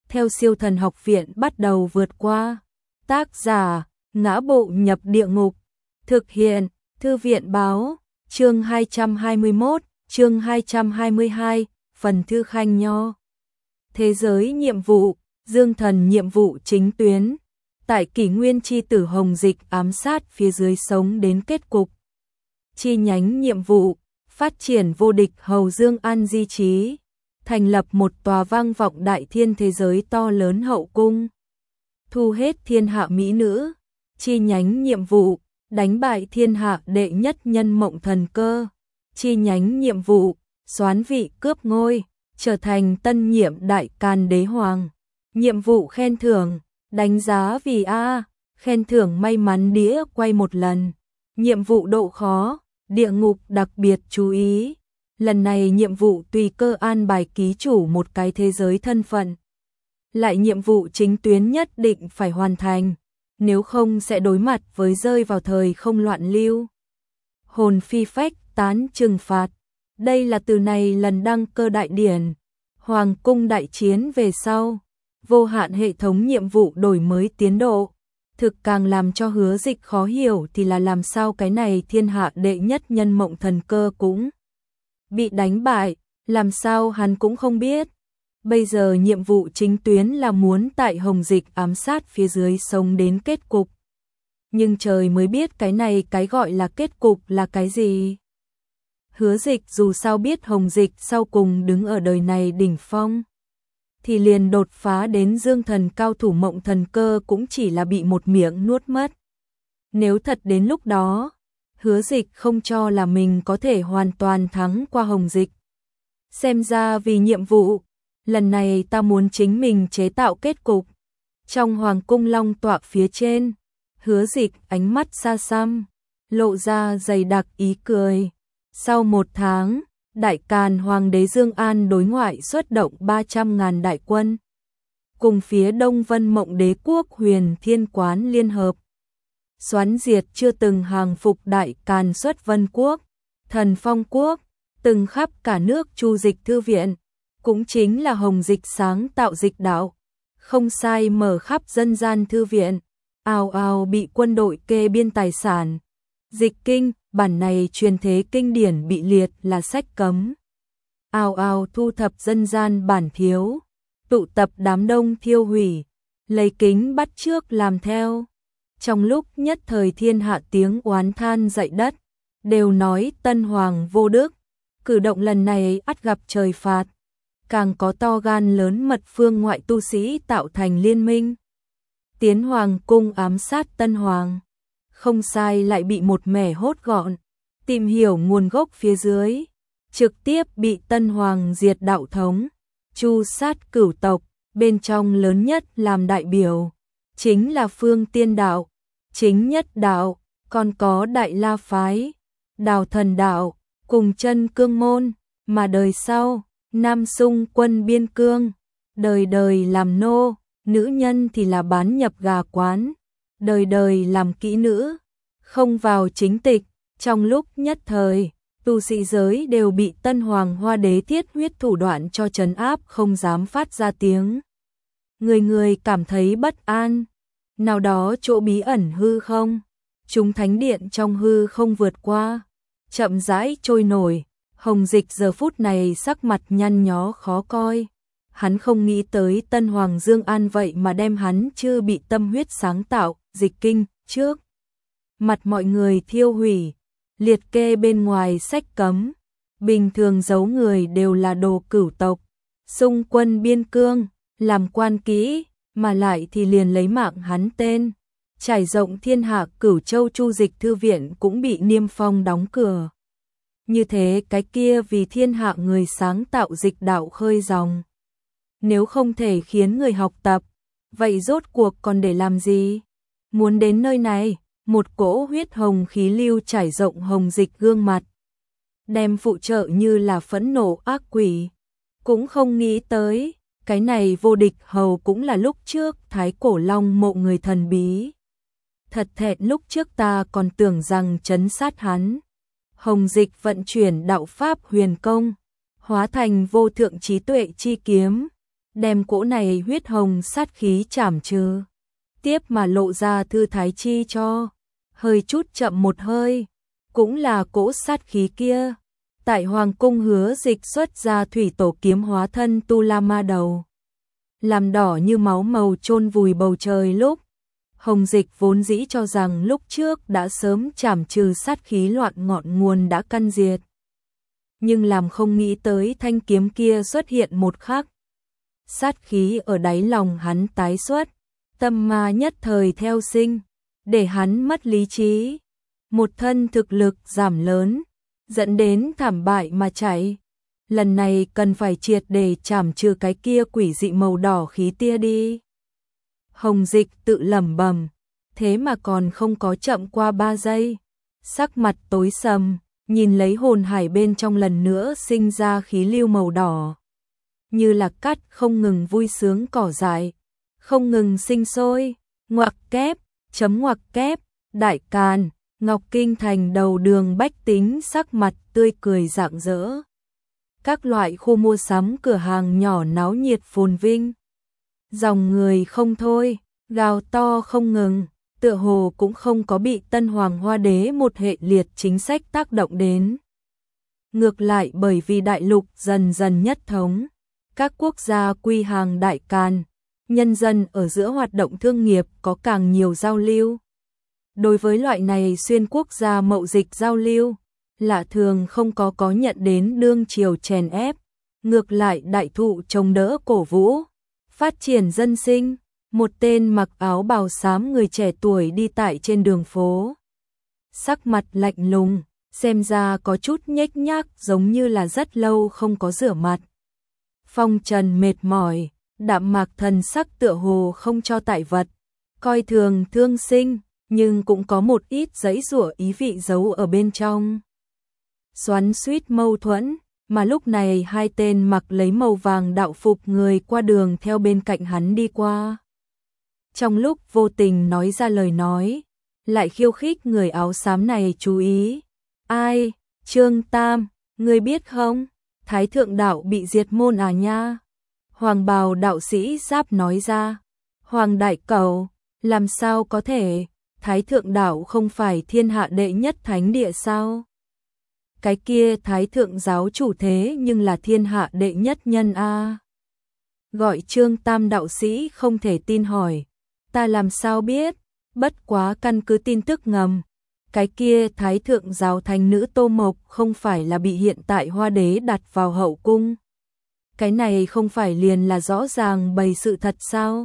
theo Siêu Thần Học Viện bắt đầu vượt qua. Tác giả: Ngã Bộ Nhập Địa Ngục. Thực hiện: Thư viện báo. Chương 221, chương 222, phần thư Khanh Nho. Thế giới nhiệm vụ, Dương Thần nhiệm vụ chính tuyến. Tại kỷ nguyên chi tử Hồng Dịch ám sát phía dưới sống đến kết cục. Chi nhánh nhiệm vụ, phát triển vô địch Hầu Dương An di trí, thành lập một tòa vang vọng đại thiên thế giới to lớn hậu cung. Thu hết thiên hạ mỹ nữ. Chi nhánh nhiệm vụ, đánh bại thiên hạ đệ nhất nhân Mộng Thần Cơ. Chi nhánh nhiệm vụ, soán vị cướp ngôi, trở thành tân nhiệm đại can đế hoàng. Nhiệm vụ khen thưởng, đánh giá vì A, khen thưởng may mắn đĩa quay một lần. Nhiệm vụ độ khó, địa ngục đặc biệt chú ý. Lần này nhiệm vụ tùy cơ an bài ký chủ một cái thế giới thân phận. Lại nhiệm vụ chính tuyến nhất định phải hoàn thành, nếu không sẽ đối mặt với rơi vào thời không loạn lưu. Hồn phi phách tán trừng phạt. Đây là từ này lần đăng cơ đại điển. Hoàng cung đại chiến về sau. Vô hạn hệ thống nhiệm vụ đổi mới tiến độ. Thực càng làm cho Hứa Dịch khó hiểu thì là làm sao cái này thiên hạ đệ nhất nhân Mộng Thần Cơ cũng bị đánh bại, làm sao hắn cũng không biết. Bây giờ nhiệm vụ chính tuyến là muốn tại Hồng Dịch ám sát phía dưới sống đến kết cục. Nhưng trời mới biết cái này cái gọi là kết cục là cái gì. Hứa Dịch dù sao biết Hồng Dịch sau cùng đứng ở đời này đỉnh phong, thì liền đột phá đến Dương Thần cao thủ Mộng Thần Cơ cũng chỉ là bị một miệng nuốt mất. Nếu thật đến lúc đó, Hứa Dịch không cho là mình có thể hoàn toàn thắng qua Hồng Dịch. Xem ra vì nhiệm vụ, lần này ta muốn chính mình chế tạo kết cục. Trong Hoàng cung long tọa phía trên, Hứa Dịch ánh mắt xa xăm, lộ ra dày đặc ý cười. Sau 1 tháng, Đại Càn Hoàng đế Dương An đối ngoại xuất động 300.000 đại quân, cùng phía Đông Vân Mộng Đế quốc Huyền Thiên Quán liên hợp, xoắn diệt chưa từng hàng phục Đại Càn xuất Vân quốc, Thần Phong quốc, từng khắp cả nước Chu Dịch thư viện, cũng chính là Hồng Dịch sáng tạo dịch đạo, không sai mở khắp dân gian thư viện, ào ào bị quân đội kê biên tài sản. Dịch kinh, bản này truyền thế kinh điển bị liệt là sách cấm. Ào ào thu thập dân gian bản thiếu, tụ tập đám đông thiêu hủy, lấy kính bắt chước làm theo. Trong lúc nhất thời thiên hạ tiếng oán than dậy đất, đều nói Tân Hoàng vô đức, cử động lần này ắt gặp trời phạt. Càng có to gan lớn mật phương ngoại tu sĩ tạo thành liên minh, tiến Hoàng cung ám sát Tân Hoàng. Không sai lại bị một mẻ hốt gọn, tìm hiểu nguồn gốc phía dưới, trực tiếp bị Tân Hoàng diệt đạo thống, chu sát cửu tộc, bên trong lớn nhất làm đại biểu, chính là Phương Tiên đạo, chính nhất đạo, còn có Đại La phái, Đào Thần đạo, cùng Chân Cương môn, mà đời sau, Nam Xung quân biên cương, đời đời làm nô, nữ nhân thì là bán nhập gà quán, đời đời làm kỹ nữ, không vào chính tịch. Trong lúc nhất thời, tu sĩ giới đều bị Tân Hoàng Hoa Đế thiết huyết thủ đoạn cho trấn áp không dám phát ra tiếng. Người người cảm thấy bất an. Nào đó chỗ bí ẩn hư không, chúng thánh điện trong hư không vượt qua, chậm rãi trôi nổi. Hồng Dịch giờ phút này sắc mặt nhăn nhó khó coi. Hắn không nghĩ tới Tân Hoàng Dương An vậy mà đem hắn chưa bị tâm huyết sáng tạo, dịch kinh, trước mặt mọi người thiêu hủy, liệt kê bên ngoài sách cấm. Bình thường giấu người đều là đồ cửu tộc, xung quân biên cương, làm quan kỹ, mà lại thì liền lấy mạng hắn tên. Trải rộng thiên hạ Cửu Châu Chu Dịch thư viện cũng bị niêm phong đóng cửa. Như thế cái kia vì thiên hạ người sáng tạo dịch đạo khơi dòng. Nếu không thể khiến người học tập, vậy rốt cuộc còn để làm gì? Muốn đến nơi này, một cỗ huyết hồng khí lưu trải rộng Hồng Dịch gương mặt, đem phụ trợ như là phẫn nộ ác quỷ. Cũng không nghĩ tới, cái này vô địch hầu cũng là lúc trước Thái Cổ Long Mộ người thần bí. Thật thẹn lúc trước ta còn tưởng rằng trấn sát hắn. Hồng Dịch vận chuyển đạo pháp huyền công, hóa thành vô thượng trí tuệ chi kiếm, đem cỗ này huyết hồng sát khí chảm trừ. Tiếp mà lộ ra thư thái chi cho, hơi chút chậm một hơi, cũng là cỗ sát khí kia. Tại Hoàng cung Hứa Dịch xuất ra thủy tổ kiếm hóa thân Tu La Ma đầu, làm đỏ như máu màu chôn vùi bầu trời lúc. Hồng Dịch vốn dĩ cho rằng lúc trước đã sớm chảm trừ sát khí loạn ngọn nguồn đã căn diệt. Nhưng làm không nghĩ tới thanh kiếm kia xuất hiện một khắc. Sát khí ở đáy lòng hắn tái xuất, tâm ma nhất thời theo sinh, để hắn mất lý trí. Một thân thực lực giảm lớn, dẫn đến thảm bại mà chạy. Lần này cần phải triệt để chảm trừ cái kia quỷ dị màu đỏ khí tia đi. Hồng Dịch tự lẩm bẩm, thế mà còn không có chậm qua 3 giây. Sắc mặt tối sầm, nhìn lấy hồn hải bên trong lần nữa sinh ra khí lưu màu đỏ. Như là cắt không ngừng vui sướng cỏ dại, không ngừng sinh sôi, ngoặc kép, chấm ngoặc kép, Đại Càn, Ngọc Kinh thành đầu đường bách tính sắc mặt tươi cười rạng rỡ. Các loại khu mua sắm cửa hàng nhỏ náo nhiệt phồn vinh. Dòng người không thôi, gào to không ngừng, tựa hồ cũng không có bị Tân Hoàng Hoa Đế một hệ liệt chính sách tác động đến. Ngược lại bởi vì đại lục dần dần nhất thống, các quốc gia quy hàng Đại Càn, nhân dân ở giữa hoạt động thương nghiệp có càng nhiều giao lưu. Đối với loại này xuyên quốc gia mậu dịch giao lưu, lạ thường không có nhận đến đương triều chèn ép, ngược lại đại thụ chống đỡ cổ vũ, phát triển dân sinh. Một tên mặc áo bào xám người trẻ tuổi đi tại trên đường phố. Sắc mặt lạnh lùng, xem ra có chút nhếch nhác giống như là rất lâu không có rửa mặt. Phong trần mệt mỏi, đạm mạc thần sắc tựa hồ không cho tại vật, coi thường thương sinh, nhưng cũng có một ít giãy giụa ý vị giấu ở bên trong. Xoắn xuýt mâu thuẫn, mà lúc này hai tên mặc lấy màu vàng đạo phục người qua đường theo bên cạnh hắn đi qua. Trong lúc vô tình nói ra lời nói, lại khiêu khích người áo xám này chú ý. Ai, Trương Tam, ngươi biết không? Thái thượng đạo bị diệt môn à nha? Hoàng bào đạo sĩ giáp nói ra. Hoàng đại cầu, làm sao có thể? Thái thượng đạo không phải thiên hạ đệ nhất thánh địa sao? Cái kia thái thượng giáo chủ thế nhưng là thiên hạ đệ nhất nhân a. Gọi Trương Tam đạo sĩ không thể tin hỏi. Ta làm sao biết, bất quá căn cứ tin tức ngầm. Cái kia thái thượng giáo thánh nữ Tô Mộc không phải là bị hiện tại Hoa Đế đặt vào hậu cung. Cái này không phải liền là rõ ràng bày sự thật sao?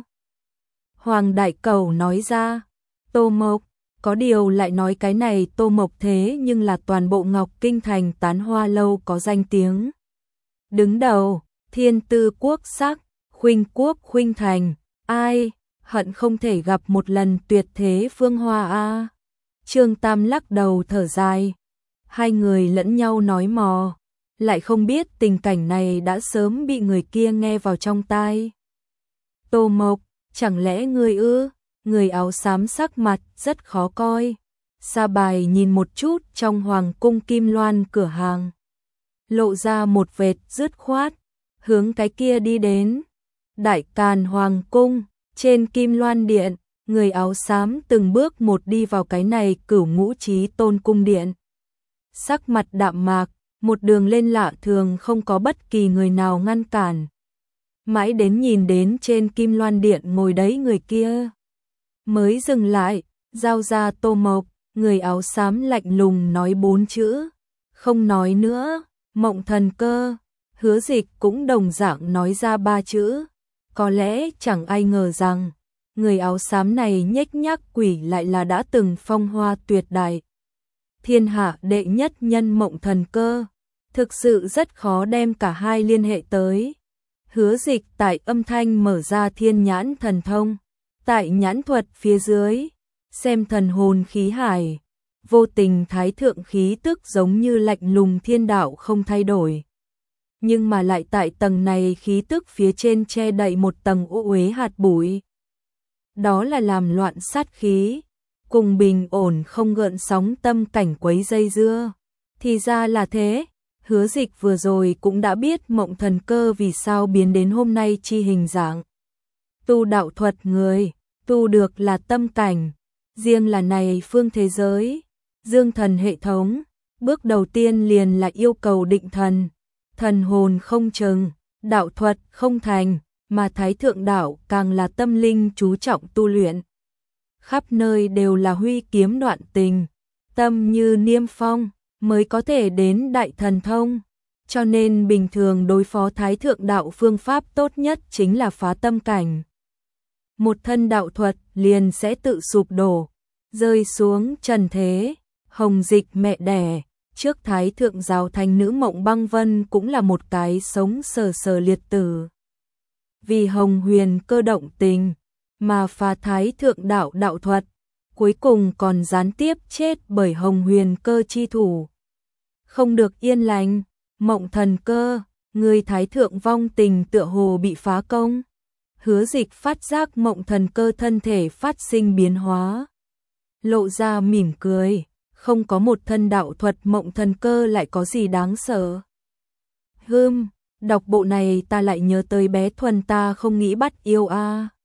Hoàng đại cầu nói ra, Tô Mộc, có điều lại nói cái này Tô Mộc thế nhưng là toàn bộ Ngọc Kinh thành tán hoa lâu có danh tiếng. Đứng đầu, thiên tư quốc sắc, khuynh quốc khuynh thành, ai, hận không thể gặp một lần tuyệt thế phương hoa a. Trương Tam lắc đầu thở dài, hai người lẫn nhau nói mò, lại không biết tình cảnh này đã sớm bị người kia nghe vào trong tai. Tô Mộc, chẳng lẽ ngươi ư? Người áo xám sắc mặt rất khó coi. Sa Bài nhìn một chút trong hoàng cung Kim Loan cửa hàng, lộ ra một vệt dứt khoát, hướng cái kia đi đến. Đại Càn hoàng cung, trên Kim Loan điện, người áo xám từng bước một đi vào cái này Cửu Ngũ Chí Tôn cung điện. Sắc mặt đạm mạc, một đường lên lạ thường không có bất kỳ người nào ngăn cản. Mãi đến nhìn đến trên Kim Loan điện ngồi đấy người kia, mới dừng lại, giao ra Tô Mộc. Người áo xám lạnh lùng nói 4 chữ, không nói nữa. Mộng Thần Cơ. Hứa Dịch cũng đồng dạng nói ra 3 chữ. Có lẽ chẳng ai ngờ rằng người áo xám này nhếch nhác quỷ lại là đã từng phong hoa tuyệt đại, thiên hạ đệ nhất nhân Mộng Thần Cơ. Thực sự rất khó đem cả hai liên hệ tới. Hứa Dịch tại âm thanh mở ra thiên nhãn thần thông, tại nhãn thuật phía dưới, xem thần hồn khí hải, vô tình thái thượng khí tức giống như lạnh lùng thiên đạo không thay đổi. Nhưng mà lại tại tầng này khí tức phía trên che đậy một tầng ô uế hạt bụi. Đó là làm loạn sát khí, cùng bình ổn không gợn sóng tâm cảnh quấy dây dưa. Thì ra là thế, Hứa Dịch vừa rồi cũng đã biết Mộng Thần Cơ vì sao biến đến hôm nay chi hình dạng. Tu đạo thuật người, tu được là tâm cảnh, riêng là này phương thế giới, dương thần hệ thống, bước đầu tiên liền là yêu cầu định thần, thần hồn không chừng, đạo thuật không thành, mà Thái Thượng Đạo càng là tâm linh chú trọng tu luyện. Khắp nơi đều là huy kiếm đoạn tình, tâm như niêm phong, mới có thể đến đại thần thông. Cho nên bình thường đối phó Thái Thượng Đạo phương pháp tốt nhất chính là phá tâm cảnh. Một thân đạo thuật liền sẽ tự sụp đổ, rơi xuống trần thế. Hồng Dịch mẹ đẻ, trước Thái Thượng Giáo thành nữ Mộng Băng Vân cũng là một cái sống sờ sờ liệt tử. Vì Hồng Huyền Cơ động tình, mà phá Thái Thượng Đạo đạo thuật, cuối cùng còn gián tiếp chết bởi Hồng Huyền Cơ chi thủ. Không được yên lành, Mộng Thần Cơ, người Thái Thượng vong tình tựa hồ bị phá công. Hứa Dịch phát giác Mộng Thần Cơ thân thể phát sinh biến hóa, lộ ra mỉm cười, không có một thân đạo thuật Mộng Thần Cơ lại có gì đáng sợ. Đọc bộ này ta lại nhớ tới bé Thuần ta không nghĩ bắt yêu a.